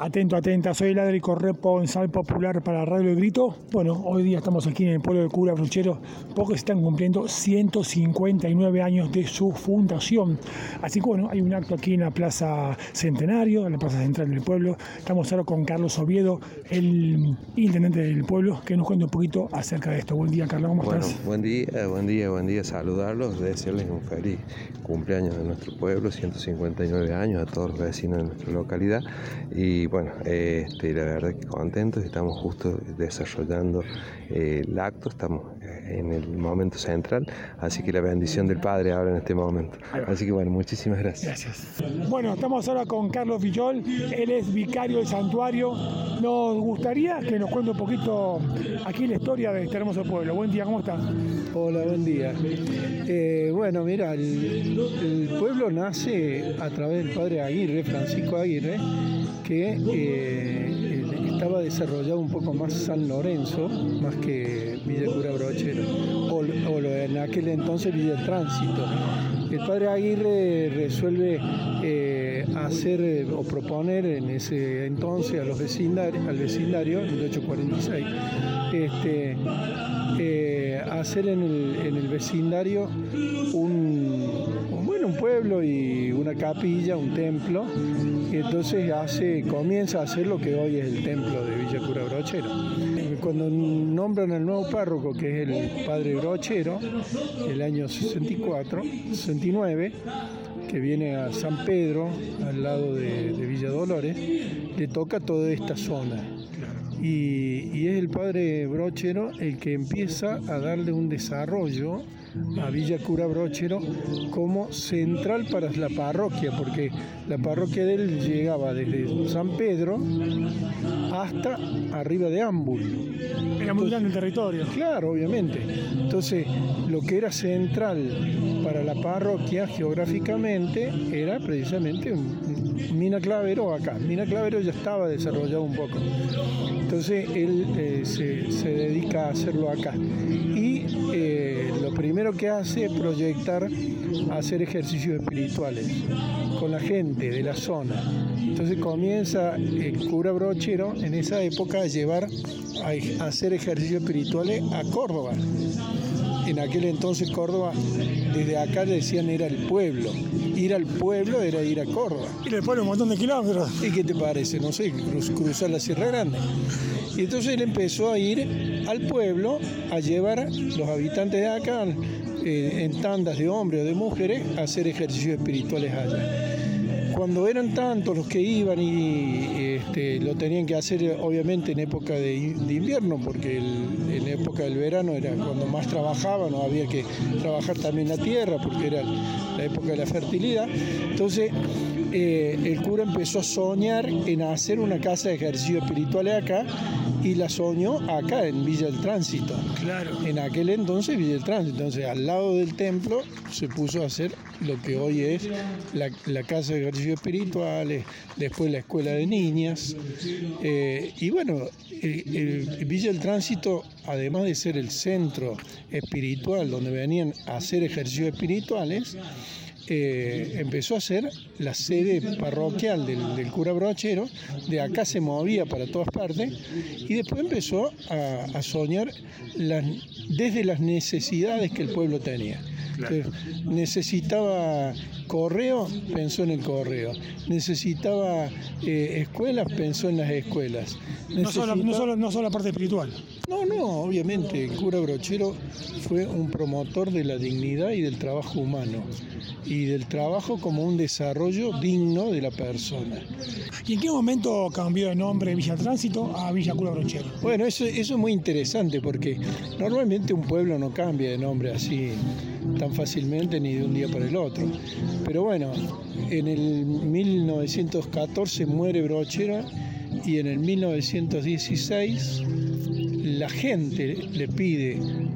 Atento, atenta, soy el Adri corresponsal popular para Radio El Grito. Bueno, hoy día estamos aquí en el pueblo de Cura Brochero, porque se están cumpliendo 159 años de su fundación. Así que bueno, hay un acto aquí en la Plaza Centenario, en la Plaza Central del pueblo. Estamos ahora con Carlos Oviedo, el intendente del pueblo, que nos cuenta un poquito acerca de esto. Buen día, Carlos, ¿cómo estás? Buen día, saludarlos, desearles un feliz cumpleaños de nuestro pueblo, 159 años a todos los vecinos de nuestra localidad. Y bueno, la verdad que contentos, estamos justo desarrollando el acto, estamos en el momento central, así que la bendición del Padre ahora en este momento. Así que bueno, muchísimas gracias. Gracias. Bueno, estamos ahora con Carlos Villol, él es vicario del santuario. Nos gustaría que nos cuente un poquito aquí la historia de este hermoso pueblo. Buen día, ¿cómo está? Hola, buen día. Bueno, mira, el pueblo nace a través del padre Aguirre, Francisco Aguirre, que estaba desarrollado un poco más San Lorenzo, más que Villa Cura Brochero, o en aquel entonces Villa El Tránsito. El padre Aguirre resuelve hacer o proponer en ese entonces al vecindario, en 1846, hacer en el vecindario un pueblo y una capilla, un templo, y entonces comienza a hacer lo que hoy es el templo de Villa Cura Brochero. Cuando nombran al nuevo párroco, que es el padre Brochero, el año 69, que viene a San Pedro, al lado de Villa Dolores, le toca toda esta zona. Y es el padre Brochero el que empieza a darle un desarrollo a Villa Cura Brochero como central para la parroquia, porque la parroquia de él llegaba desde San Pedro hasta arriba de Ámbul. Era muy grande el territorio. Claro, obviamente. Entonces, lo que era central para la parroquia geográficamente era precisamente Mina Clavero acá. Mina Clavero ya estaba desarrollado un poco. Entonces, él se dedica a hacerlo acá. Y lo primero que hace es proyectar hacer ejercicios espirituales con la gente de la zona. Entonces comienza el cura Brochero en esa época a hacer ejercicios espirituales a Córdoba. En aquel entonces Córdoba, desde acá le decían era el pueblo. Ir al pueblo era ir a Córdoba. Ir al pueblo un montón de kilómetros. ¿Y qué te parece? No sé, cruzar la Sierra Grande. Y entonces él empezó a ir al pueblo a llevar a los habitantes de acá en tandas de hombres o de mujeres a hacer ejercicios espirituales allá. Cuando eran tantos los que iban y lo tenían que hacer obviamente en época de invierno, porque en época del verano era cuando más trabajaban, no había que trabajar también la tierra porque era la época de la fertilidad. Entonces el cura empezó a soñar en hacer una casa de ejercicios espirituales acá, y la soñó acá en Villa El Tránsito. Claro. En aquel entonces Villa El Tránsito. Entonces al lado del templo se puso a hacer lo que hoy es la casa de ejercicios espirituales, después la escuela de niñas. Y bueno, Villa El Tránsito, además de ser el centro espiritual donde venían a hacer ejercicios espirituales, empezó a ser la sede parroquial del cura Brochero. De acá se movía para todas partes y después empezó a soñar desde las necesidades que el pueblo tenía. Claro. Entonces, necesitaba correo, pensó en el correo. Necesitaba escuelas, pensó en las escuelas. No solo la parte espiritual. No, obviamente el cura Brochero fue un promotor de la dignidad y del trabajo humano, y del trabajo como un desarrollo digno de la persona. ¿Y en qué momento cambió de nombre Villa Tránsito a Villa Cura Brochero? Bueno, eso es muy interesante, porque normalmente un pueblo no cambia de nombre así tan fácilmente ni de un día para el otro. Pero bueno, en el 1914 muere Brochero y en el 1916 la gente le pide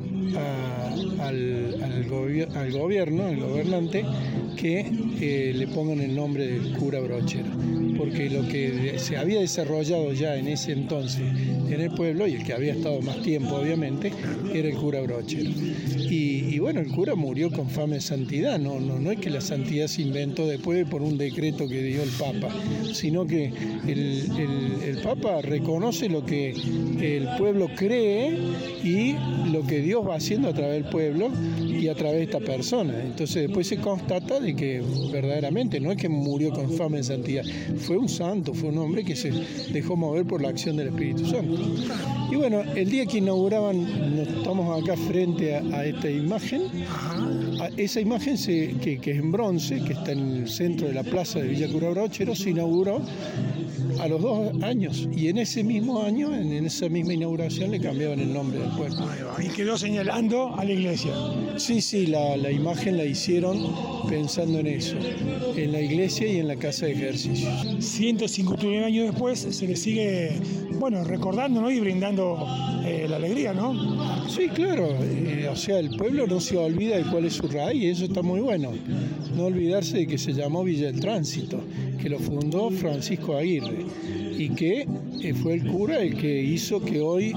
al gobierno, al gobernante, que le pongan el nombre del cura Brochero, porque lo que se había desarrollado ya en ese entonces en el pueblo, y el que había estado más tiempo obviamente, era el cura Brochero. Y bueno, el cura murió con fama de santidad, no es que la santidad se inventó después por un decreto que dio el Papa, sino que el Papa reconoce lo que el pueblo cree y lo que Dios va haciendo a través del pueblo y a través de esta persona. Entonces después se constata de que verdaderamente no es que murió con fama de santidad, fue un santo, fue un hombre que se dejó mover por la acción del Espíritu Santo. Y bueno, el día que inauguraban, estamos acá frente a esta imagen. Esa imagen que es en bronce, que está en el centro de la plaza de Villa Cura Brochero, se inauguró a los 2 años, y en ese mismo año, en esa misma inauguración, le cambiaban el nombre del pueblo. Y quedó señalando a la iglesia. Sí, la imagen la hicieron pensando en eso, en la iglesia y en la casa de ejercicios. 159 años después se le sigue, recordando, ¿no? Y brindando la alegría, ¿no? Sí, claro, o sea, el pueblo no se olvida de cuál es su raíz, y eso está muy bueno. No olvidarse de que se llamó Villa del Tránsito, que lo fundó Francisco Aguirre, y que fue el cura el que hizo que hoy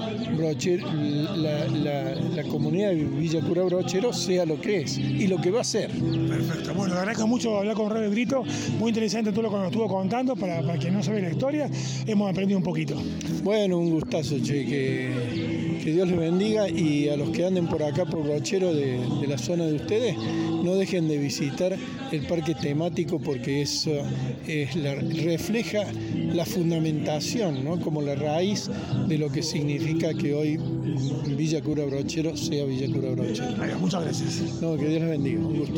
la comunidad de Villa Cura Brochero sea lo que es y lo que va a ser. Perfecto. Bueno, agradezco mucho hablar con Radio El Grito, muy interesante todo lo que nos estuvo contando, para quien no sabe la historia, hemos aprendido un poquito. Bueno, un gustazo, che, que Dios les bendiga, y a los que anden por acá, por Brochero, de la zona de ustedes, no dejen de visitar el parque temático, porque eso refleja la fundamentación, ¿no? Como la raíz de lo que significa que hoy Villa Cura Brochero sea Villa Cura Brochero. Muchas gracias. No, que Dios les bendiga. Un gusto.